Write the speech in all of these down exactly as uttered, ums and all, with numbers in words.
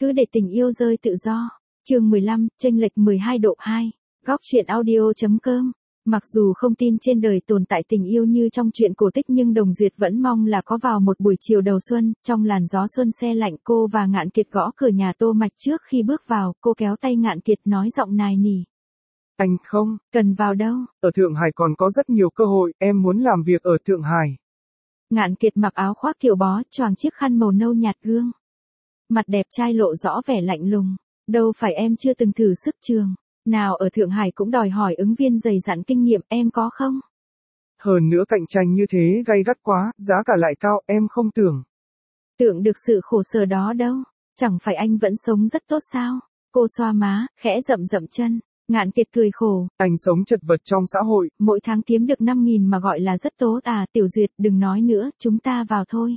Cứ để tình yêu rơi tự do. Chương mười lăm, chênh lệch mười hai độ hai. Góc truyện audio.com. Mặc dù không tin trên đời tồn tại tình yêu như trong truyện cổ tích nhưng Đồng Duyệt vẫn mong là có vào một buổi chiều đầu xuân, trong làn gió xuân se lạnh cô và Ngạn Kiệt gõ cửa nhà Tô Mạch trước khi bước vào, cô kéo tay Ngạn Kiệt nói giọng nài nỉ. Anh không, cần vào đâu. Ở Thượng Hải còn có rất nhiều cơ hội, em muốn làm việc ở Thượng Hải. Ngạn Kiệt mặc áo khoác kiểu bó, choàng chiếc khăn màu nâu nhạt gương. Mặt đẹp trai lộ rõ vẻ lạnh lùng. Đâu phải em chưa từng thử sức trường. Nào ở Thượng Hải cũng đòi hỏi ứng viên dày dặn kinh nghiệm, em có không? Hơn nữa cạnh tranh như thế gay gắt quá, giá cả lại cao, em không tưởng. Tưởng được sự khổ sở đó đâu. Chẳng phải anh vẫn sống rất tốt sao? Cô xoa má, khẽ rậm rậm chân. Ngạn Kiệt cười khổ. Anh sống chật vật trong xã hội. Mỗi tháng kiếm được năm nghìn mà gọi là rất tốt à, Tiểu Duyệt đừng nói nữa, chúng ta vào thôi.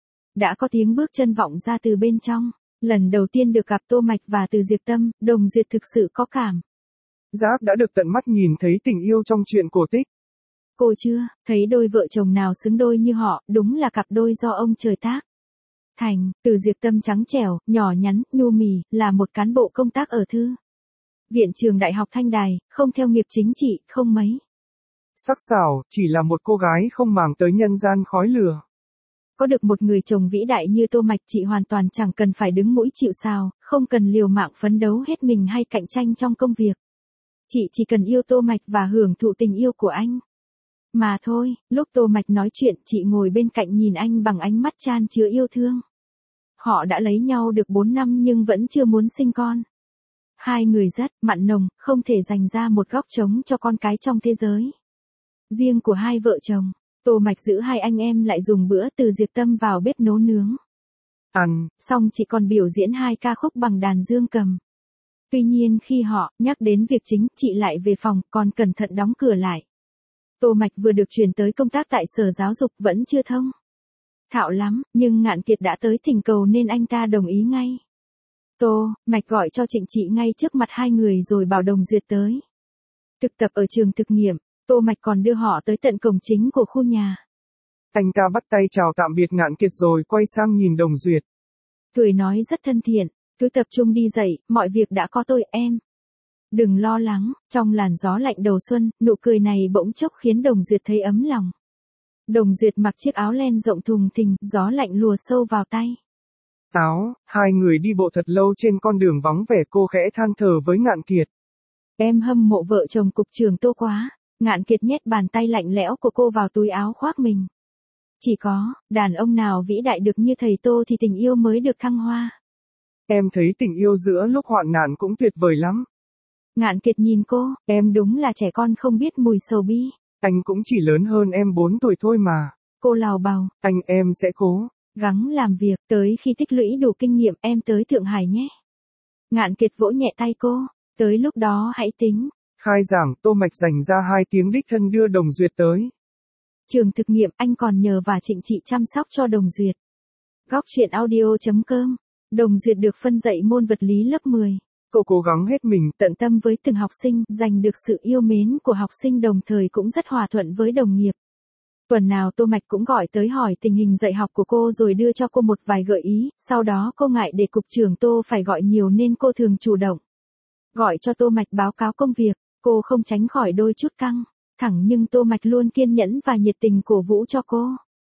Đã có tiếng bước chân vọng ra từ bên trong. Lần đầu tiên được gặp Tô Mạch và Từ Diệp Tâm, Đồng Duyệt thực sự có cảm. Giác đã được tận mắt nhìn thấy tình yêu trong truyện cổ tích. Cô chưa, thấy đôi vợ chồng nào xứng đôi như họ, đúng là cặp đôi do ông trời tác. Thành, Từ Diệp Tâm trắng trẻo, nhỏ nhắn, nhu mì, là một cán bộ công tác ở Thư Viện Trường Đại học Thanh Đài, không theo nghiệp chính trị, không mấy. Sắc sảo, chỉ là một cô gái không màng tới nhân gian khói lửa. Có được một người chồng vĩ đại như Tô Mạch, chị hoàn toàn chẳng cần phải đứng mũi chịu sào, không cần liều mạng phấn đấu hết mình hay cạnh tranh trong công việc. Chị chỉ cần yêu Tô Mạch và hưởng thụ tình yêu của anh. Mà thôi, lúc Tô Mạch nói chuyện, chị ngồi bên cạnh nhìn anh bằng ánh mắt chan chứa yêu thương. Họ đã lấy nhau được bốn năm nhưng vẫn chưa muốn sinh con. Hai người rất mặn nồng, không thể dành ra một góc trống cho con cái trong thế giới riêng của hai vợ chồng. Tô Mạch giữ hai anh em lại dùng bữa, Từ Diệp Tâm vào bếp nấu nướng. Ăn, xong chị còn biểu diễn hai ca khúc bằng đàn dương cầm. Tuy nhiên khi họ nhắc đến việc chính, chị lại về phòng, còn cẩn thận đóng cửa lại. Tô Mạch vừa được chuyển tới công tác tại Sở Giáo dục, vẫn chưa thông thạo lắm, nhưng Ngạn Kiệt đã tới thỉnh cầu nên anh ta đồng ý ngay. Tô Mạch gọi cho Trịnh Trị ngay trước mặt hai người rồi bảo Đồng Duyệt tới thực tập ở trường thực nghiệm. Tô Mạch còn đưa họ tới tận cổng chính của khu nhà. Anh ta bắt tay chào tạm biệt Ngạn Kiệt rồi quay sang nhìn Đồng Duyệt. Cười nói rất thân thiện, cứ tập trung đi dậy, mọi việc đã có tôi, em. Đừng lo lắng. Trong làn gió lạnh đầu xuân, nụ cười này bỗng chốc khiến Đồng Duyệt thấy ấm lòng. Đồng Duyệt mặc chiếc áo len rộng thùng thình, gió lạnh lùa sâu vào tay. Áo, hai người đi bộ thật lâu trên con đường vắng vẻ, cô khẽ than thở với Ngạn Kiệt. Em hâm mộ vợ chồng cục trưởng Tô quá. Ngạn Kiệt nhét bàn tay lạnh lẽo của cô vào túi áo khoác mình. Chỉ có đàn ông nào vĩ đại được như thầy Tô thì tình yêu mới được thăng hoa. Em thấy tình yêu giữa lúc hoạn nạn cũng tuyệt vời lắm. Ngạn Kiệt nhìn cô, em đúng là trẻ con không biết mùi sầu bi. Anh cũng chỉ lớn hơn em bốn tuổi thôi mà. Cô lào bào. Anh em sẽ cố gắng làm việc, tới khi tích lũy đủ kinh nghiệm em tới Thượng Hải nhé. Ngạn Kiệt vỗ nhẹ tay cô, tới lúc đó hãy tính. Khai giảng, Tô Mạch dành ra hai tiếng đích thân đưa Đồng Duyệt tới trường thực nghiệm, anh còn nhờ và Trịnh Trị chăm sóc cho Đồng Duyệt. Góc truyện audio.com. Đồng Duyệt được phân dạy môn vật lý lớp mười. Cô cố gắng hết mình, tận tâm với từng học sinh, giành được sự yêu mến của học sinh, đồng thời cũng rất hòa thuận với đồng nghiệp. Tuần nào Tô Mạch cũng gọi tới hỏi tình hình dạy học của cô rồi đưa cho cô một vài gợi ý, sau đó cô ngại để cục trưởng Tô phải gọi nhiều nên cô thường chủ động gọi cho Tô Mạch báo cáo công việc. Cô không tránh khỏi đôi chút căng thẳng nhưng Tô Mạch luôn kiên nhẫn và nhiệt tình cổ vũ cho cô.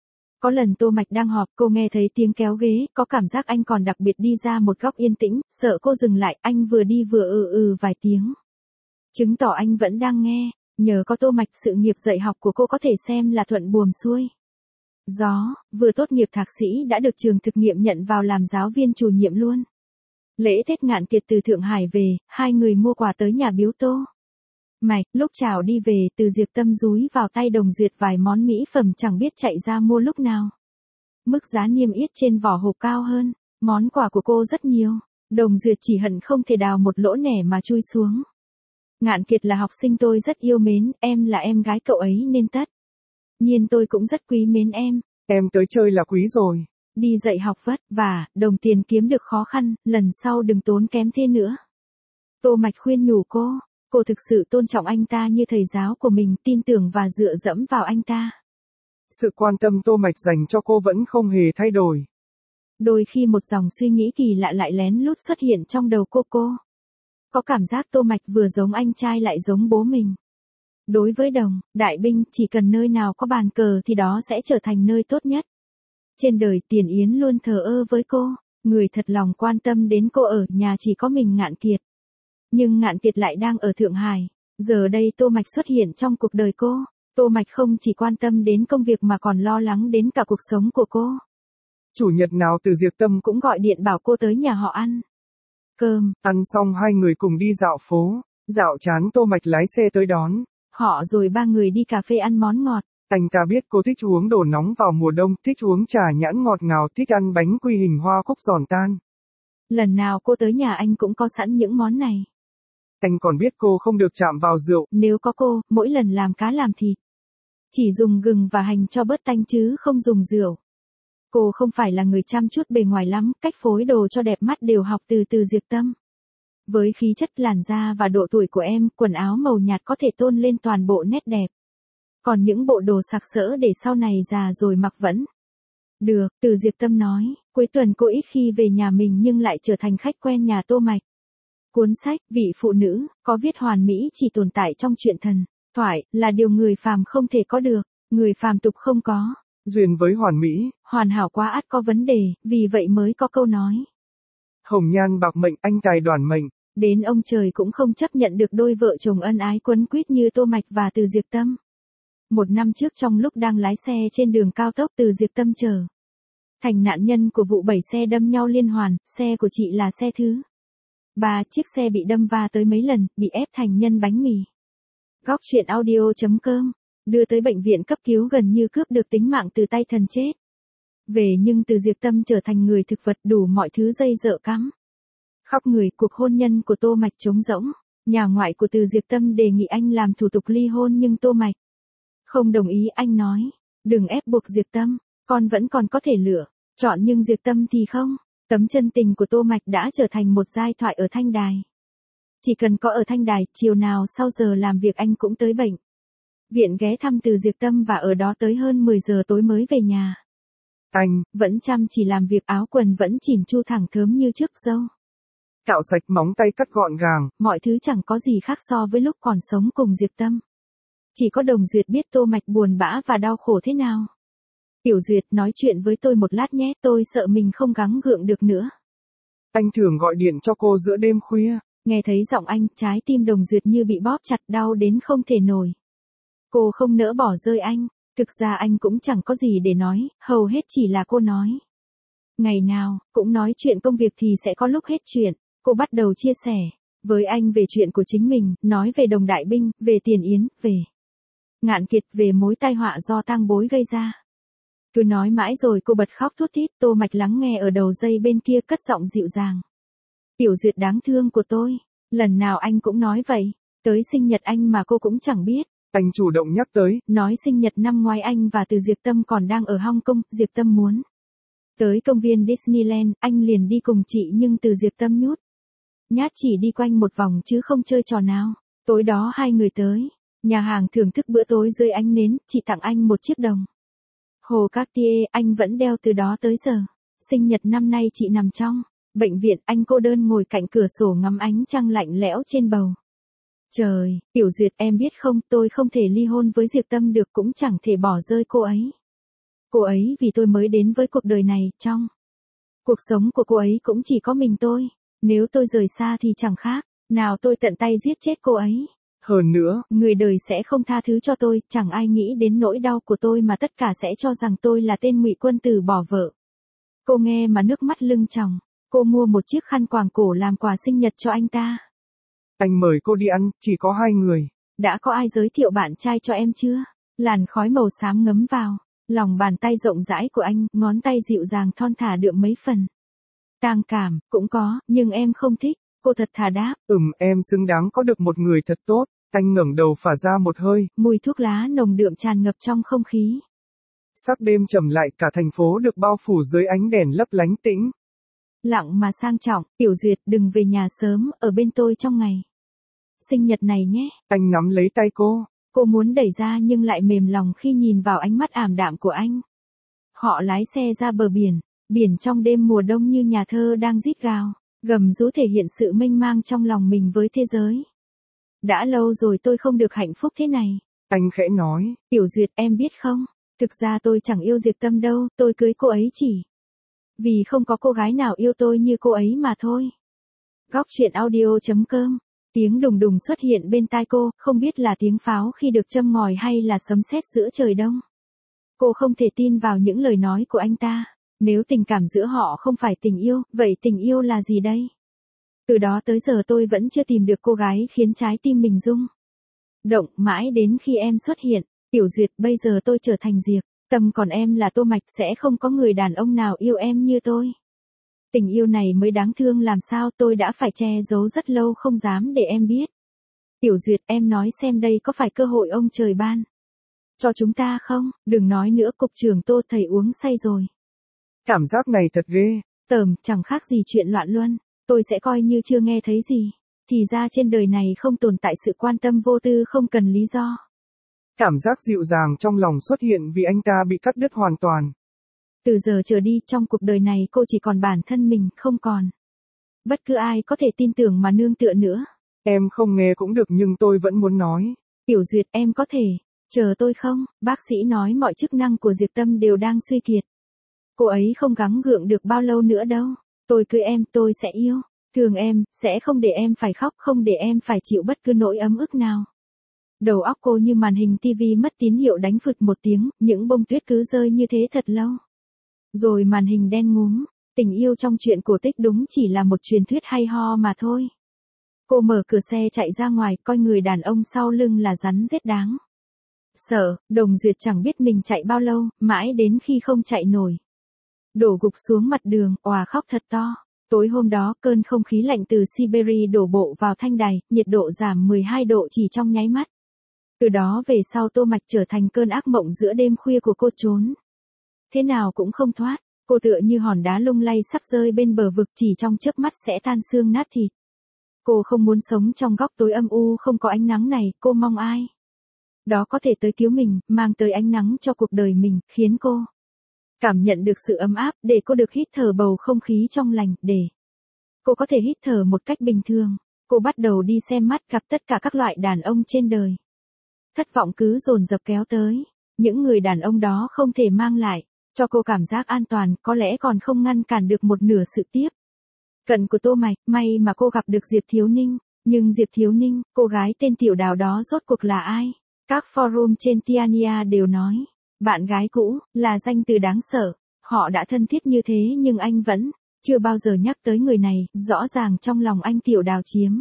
Có lần Tô Mạch đang họp, cô nghe thấy tiếng kéo ghế, có cảm giác anh còn đặc biệt đi ra một góc yên tĩnh, sợ cô dừng lại, anh vừa đi vừa ừ ừ vài tiếng. Chứng tỏ anh vẫn đang nghe. Nhờ có Tô Mạch, sự nghiệp dạy học của cô có thể xem là thuận buồm xuôi gió, vừa tốt nghiệp thạc sĩ đã được trường thực nghiệm nhận vào làm giáo viên chủ nhiệm luôn. Lễ Tết Ngạn Kiệt từ Thượng Hải về, hai người mua quà tới nhà biếu Tô Mạch. Lúc chào đi về, Từ Diệp Tâm dúi vào tay Đồng Duyệt vài món mỹ phẩm chẳng biết chạy ra mua lúc nào. Mức giá niêm yết trên vỏ hộp cao hơn, món quà của cô rất nhiều. Đồng Duyệt chỉ hận không thể đào một lỗ nẻ mà chui xuống. Ngạn Kiệt là học sinh tôi rất yêu mến, em là em gái cậu ấy nên tất nhiên tôi cũng rất quý mến em. Em tới chơi là quý rồi. Đi dạy học vất vả, đồng tiền kiếm được khó khăn, lần sau đừng tốn kém thế nữa. Tô Mạch khuyên nhủ cô, cô thực sự tôn trọng anh ta như thầy giáo của mình, tin tưởng và dựa dẫm vào anh ta. Sự quan tâm Tô Mạch dành cho cô vẫn không hề thay đổi. Đôi khi một dòng suy nghĩ kỳ lạ lại lén lút xuất hiện trong đầu cô cô. Có cảm giác Tô Mạch vừa giống anh trai lại giống bố mình. Đối với Đồng, Đại Binh, chỉ cần nơi nào có bàn cờ thì đó sẽ trở thành nơi tốt nhất. Trên đời Tiền Yến luôn thờ ơ với cô, người thật lòng quan tâm đến cô ở nhà chỉ có mình Ngạn Kiệt. Nhưng Ngạn Kiệt lại đang ở Thượng Hải, giờ đây Tô Mạch xuất hiện trong cuộc đời cô, Tô Mạch không chỉ quan tâm đến công việc mà còn lo lắng đến cả cuộc sống của cô. Chủ nhật nào Từ Diệp Tâm cũng gọi điện bảo cô tới nhà họ ăn cơm. Ăn xong hai người cùng đi dạo phố, dạo chán Tô Mạch lái xe tới đón. Họ rồi ba người đi cà phê ăn món ngọt. Anh ta biết cô thích uống đồ nóng vào mùa đông, thích uống trà nhãn ngọt ngào, thích ăn bánh quy hình hoa cúc giòn tan. Lần nào cô tới nhà anh cũng có sẵn những món này. Anh còn biết cô không được chạm vào rượu. Nếu có cô, mỗi lần làm cá làm thịt, chỉ dùng gừng và hành cho bớt tanh chứ không dùng rượu. Cô không phải là người chăm chút bề ngoài lắm, cách phối đồ cho đẹp mắt đều học từ Từ Diệp Tâm. Với khí chất làn da và độ tuổi của em, quần áo màu nhạt có thể tôn lên toàn bộ nét đẹp. Còn những bộ đồ sặc sỡ để sau này già rồi mặc vẫn được. Từ Diệp Tâm nói, cuối tuần cô ít khi về nhà mình nhưng lại trở thành khách quen nhà Tô Mạch. Cuốn sách Vị Phụ Nữ có viết hoàn mỹ chỉ tồn tại trong truyện thần thoại, là điều người phàm không thể có được, người phàm tục không có. Duyên với hoàn mỹ, hoàn hảo quá ắt có vấn đề, vì vậy mới có câu nói. Hồng nhan bạc mệnh, anh tài đoản mệnh. Đến ông trời cũng không chấp nhận được đôi vợ chồng ân ái quấn quýt như Tô Mạch và Từ Diệp Tâm. Một năm trước trong lúc đang lái xe trên đường cao tốc, Từ Diệp Tâm trở thành nạn nhân của vụ bảy xe đâm nhau liên hoàn, xe của chị là xe thứ ba, chiếc xe bị đâm va tới mấy lần, bị ép thành nhân bánh mì. Góc truyện audio chấm com đưa tới bệnh viện cấp cứu gần như cướp được tính mạng từ tay thần chết. Về nhưng Từ Diệp Tâm trở thành người thực vật đủ mọi thứ dây dợ cắm khắp người. Cuộc hôn nhân của Tô Mạch trống rỗng. Nhà ngoại của Từ Diệp Tâm đề nghị anh làm thủ tục ly hôn nhưng Tô Mạch không đồng ý. Anh nói, đừng ép buộc Diệp Tâm, con vẫn còn có thể lựa chọn nhưng Diệp Tâm thì không. Tấm chân tình của Tô Mạch đã trở thành một giai thoại ở Thanh Đài. Chỉ cần có ở Thanh Đài, chiều nào sau giờ làm việc anh cũng tới bệnh viện ghé thăm Từ Diệp Tâm và ở đó tới hơn mười giờ tối mới về nhà. Anh vẫn chăm chỉ làm việc, áo quần vẫn chỉn chu thẳng thớm như trước, râu cạo sạch, móng tay cắt gọn gàng. Mọi thứ chẳng có gì khác so với lúc còn sống cùng Diệp Tâm. Chỉ có Đồng Duyệt biết Tô Mạch buồn bã và đau khổ thế nào. Tiểu Duyệt, nói chuyện với tôi một lát nhé, tôi sợ mình không gắng gượng được nữa. Anh thường gọi điện cho cô giữa đêm khuya. Nghe thấy giọng anh, trái tim Đồng Duyệt như bị bóp chặt, đau đến không thể nổi. Cô không nỡ bỏ rơi anh, thực ra anh cũng chẳng có gì để nói, hầu hết chỉ là cô nói. Ngày nào, cũng nói chuyện công việc thì sẽ có lúc hết chuyện. Cô bắt đầu chia sẻ với anh về chuyện của chính mình, nói về Đồng Đại Binh, về Tiền Yến, về Ngạn Kiệt, về mối tai họa do tang bối gây ra. Cứ nói mãi rồi cô bật khóc thút thít. Tô Mạch lắng nghe ở đầu dây bên kia cất giọng dịu dàng. Tiểu Duyệt đáng thương của tôi, lần nào anh cũng nói vậy. Tới sinh nhật anh mà cô cũng chẳng biết. Anh chủ động nhắc tới. Nói sinh nhật năm ngoái anh và Từ Diệp Tâm còn đang ở Hong Kong, Diệp Tâm muốn tới công viên Disneyland, anh liền đi cùng chị nhưng Từ Diệp Tâm nhút nhát chỉ đi quanh một vòng chứ không chơi trò nào. Tối đó hai người tới nhà hàng thưởng thức bữa tối dưới ánh nến, chị tặng anh một chiếc đồng hồ Cartier, anh vẫn đeo từ đó tới giờ. Sinh nhật năm nay chị nằm trong bệnh viện, anh cô đơn ngồi cạnh cửa sổ ngắm ánh trăng lạnh lẽo trên bầu trời. Tiểu Duyệt, em biết không, tôi không thể ly hôn với Diệp Tâm được, cũng chẳng thể bỏ rơi cô ấy. Cô ấy vì tôi mới đến với cuộc đời này, trong cuộc sống của cô ấy cũng chỉ có mình tôi. Nếu tôi rời xa thì chẳng khác nào tôi tận tay giết chết cô ấy. Hơn nữa, người đời sẽ không tha thứ cho tôi, chẳng ai nghĩ đến nỗi đau của tôi mà tất cả sẽ cho rằng tôi là tên ngụy quân tử bỏ vợ. Cô nghe mà nước mắt lưng tròng. Cô mua một chiếc khăn quàng cổ làm quà sinh nhật cho anh ta. Anh mời cô đi ăn, chỉ có hai người. Đã có ai giới thiệu bạn trai cho em chưa? Làn khói màu xám ngấm vào lòng bàn tay rộng rãi của anh, ngón tay dịu dàng thon thả đượm mấy phần tang cảm. Cũng có, nhưng em không thích. Cô thật thà đáp. Ừm, em xứng đáng có được một người thật tốt. Anh ngẩng đầu phả ra một hơi. Mùi thuốc lá nồng đượm tràn ngập trong không khí. Sắc đêm trầm lại, cả thành phố được bao phủ dưới ánh đèn lấp lánh tĩnh lặng mà sang trọng. Tiểu Duyệt, đừng về nhà sớm, ở bên tôi trong ngày sinh nhật này nhé. Anh nắm lấy tay cô. Cô muốn đẩy ra nhưng lại mềm lòng khi nhìn vào ánh mắt ảm đạm của anh. Họ lái xe ra bờ biển. Biển trong đêm mùa đông như nhà thơ đang rít gào, gầm rú thể hiện sự mênh mang trong lòng mình với thế giới. Đã lâu rồi tôi không được hạnh phúc thế này. Anh khẽ nói. Tiểu Duyệt em biết không, thực ra tôi chẳng yêu Diệp Tâm đâu, tôi cưới cô ấy chỉ vì không có cô gái nào yêu tôi như cô ấy mà thôi. Góc truyện audio chấm com. Tiếng đùng đùng xuất hiện bên tai cô, không biết là tiếng pháo khi được châm ngòi hay là sấm sét giữa trời đông. Cô không thể tin vào những lời nói của anh ta. Nếu tình cảm giữa họ không phải tình yêu, vậy tình yêu là gì đây? Từ đó tới giờ tôi vẫn chưa tìm được cô gái khiến trái tim mình rung động, mãi đến khi em xuất hiện. Tiểu Duyệt, bây giờ tôi trở thành Diệp Tâm, còn em là Tô Mạch, sẽ không có người đàn ông nào yêu em như tôi. Tình yêu này mới đáng thương làm sao, tôi đã phải che giấu rất lâu không dám để em biết. Tiểu Duyệt, em nói xem đây có phải cơ hội ông trời ban cho chúng ta không? Đừng nói nữa, cục trưởng Tô, thầy uống say rồi. Cảm giác này thật ghê. Tởm, chẳng khác gì chuyện loạn luân. Tôi sẽ coi như chưa nghe thấy gì. Thì ra trên đời này không tồn tại sự quan tâm vô tư không cần lý do. Cảm giác dịu dàng trong lòng xuất hiện vì anh ta bị cắt đứt hoàn toàn. Từ giờ trở đi, trong cuộc đời này cô chỉ còn bản thân mình, không còn bất cứ ai có thể tin tưởng mà nương tựa nữa. Em không nghe cũng được nhưng tôi vẫn muốn nói. Tiểu Duyệt, em có thể chờ tôi không? Bác sĩ nói mọi chức năng của Diệp Tâm đều đang suy kiệt. Cô ấy không gắng gượng được bao lâu nữa đâu. Tôi cưới em, tôi sẽ yêu thương em, sẽ không để em phải khóc, không để em phải chịu bất cứ nỗi ấm ức nào. Đầu óc cô như màn hình tivi mất tín hiệu đánh phụt một tiếng, những bông tuyết cứ rơi như thế thật lâu. Rồi màn hình đen ngúm. Tình yêu trong truyện cổ tích đúng chỉ là một truyền thuyết hay ho mà thôi. Cô mở cửa xe chạy ra ngoài, coi người đàn ông sau lưng là rắn rết đáng sợ. Đồng Duyệt chẳng biết mình chạy bao lâu, mãi đến khi không chạy nổi, đổ gục xuống mặt đường, òa khóc thật to. Tối hôm đó, cơn không khí lạnh từ Siberia đổ bộ vào Thanh Đài, nhiệt độ giảm mười hai độ chỉ trong nháy mắt. Từ đó về sau Tô Mạch trở thành cơn ác mộng giữa đêm khuya của cô, trốn thế nào cũng không thoát. Cô tựa như hòn đá lung lay sắp rơi bên bờ vực, chỉ trong chớp mắt sẽ tan xương nát thịt. Cô không muốn sống trong góc tối âm u không có ánh nắng này, cô mong ai đó có thể tới cứu mình, mang tới ánh nắng cho cuộc đời mình, khiến cô cảm nhận được sự ấm áp, để cô được hít thở bầu không khí trong lành, để cô có thể hít thở một cách bình thường. Cô bắt đầu đi xem mắt, gặp tất cả các loại đàn ông trên đời. Thất vọng cứ dồn dập kéo tới. Những người đàn ông đó không thể mang lại cho cô cảm giác an toàn, có lẽ còn không ngăn cản được một nửa sự tiếp cận của Tô Mạch. May mà cô gặp được Diệp Thiếu Ninh. Nhưng Diệp Thiếu Ninh, cô gái tên Tiểu Đào đó rốt cuộc là ai? Các forum trên Tiania đều nói, bạn gái cũ, là danh từ đáng sợ. Họ đã thân thiết như thế nhưng anh vẫn chưa bao giờ nhắc tới người này, rõ ràng trong lòng anh Tiểu Đào chiếm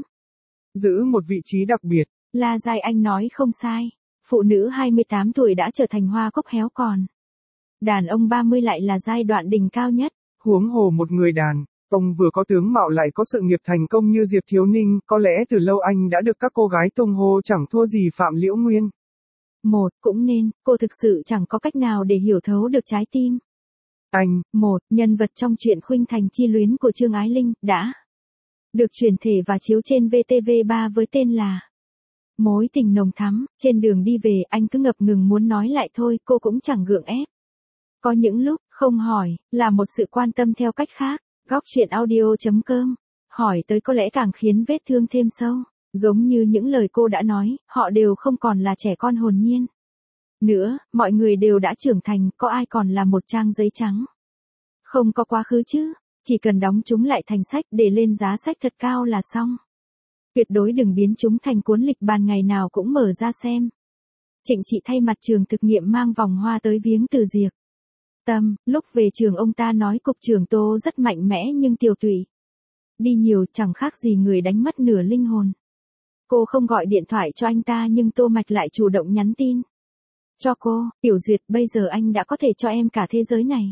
giữ một vị trí đặc biệt. La Giai Anh nói không sai. Phụ nữ hai mươi tám tuổi đã trở thành hoa cúc héo còn đàn ông ba mươi lại là giai đoạn đỉnh cao nhất. Huống hồ một người đàn ông vừa có tướng mạo lại có sự nghiệp thành công như Diệp Thiếu Ninh, có lẽ từ lâu anh đã được các cô gái tung hô chẳng thua gì Phạm Liễu Nguyên. Một, cũng nên, cô thực sự chẳng có cách nào để hiểu thấu được trái tim anh. Một, nhân vật trong truyện Khuynh Thành Chi Luyến của Trương Ái Linh đã được chuyển thể và chiếu trên vê tê vê ba với tên là Mối Tình Nồng Thắm. Trên đường đi về, anh cứ ngập ngừng muốn nói lại thôi, cô cũng chẳng gượng ép. Có những lúc, không hỏi, là một sự quan tâm theo cách khác. Góc truyện audio chấm com. Hỏi tới có lẽ càng khiến vết thương thêm sâu. Giống như những lời cô đã nói, họ đều không còn là trẻ con hồn nhiên nữa, mọi người đều đã trưởng thành, có ai còn là một trang giấy trắng không có quá khứ chứ? Chỉ cần đóng chúng lại thành sách, để lên giá sách thật cao là xong. Tuyệt đối đừng biến chúng thành cuốn lịch bàn ngày nào cũng mở ra xem. Trịnh Trị thay mặt trường thực nghiệm mang vòng hoa tới viếng từ Diệp Tâm. Lúc về trường ông ta nói cục trưởng Tô rất mạnh mẽ nhưng tiều tụy. Đi nhiều chẳng khác gì người đánh mất nửa linh hồn. Cô không gọi điện thoại cho anh ta nhưng Tô Mạch lại chủ động nhắn tin cho cô. Tiểu Duyệt, bây giờ anh đã có thể cho em cả thế giới này.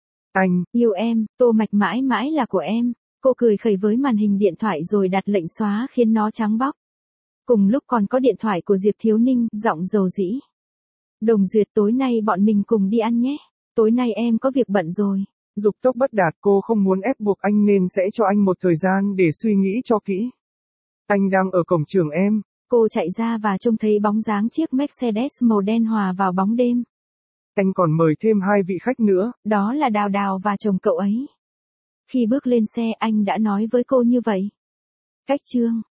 Anh yêu em, Tô Mạch mãi mãi là của em. Cô cười khẩy với màn hình điện thoại rồi đặt lệnh xóa khiến nó trắng bóc. Cùng lúc còn có điện thoại của Diệp Thiếu Ninh, giọng dầu dĩ. Đồng Duyệt, tối nay bọn mình cùng đi ăn nhé. Tối nay em có việc bận rồi. Dục tốc bất đạt, cô không muốn ép buộc anh nên sẽ cho anh một thời gian để suy nghĩ cho kỹ. Anh đang ở cổng trường em. Cô chạy ra và trông thấy bóng dáng chiếc Mercedes màu đen hòa vào bóng đêm. Anh còn mời thêm hai vị khách nữa. Đó là Đào Đào và chồng cậu ấy. Khi bước lên xe anh đã nói với cô như vậy. Cách chương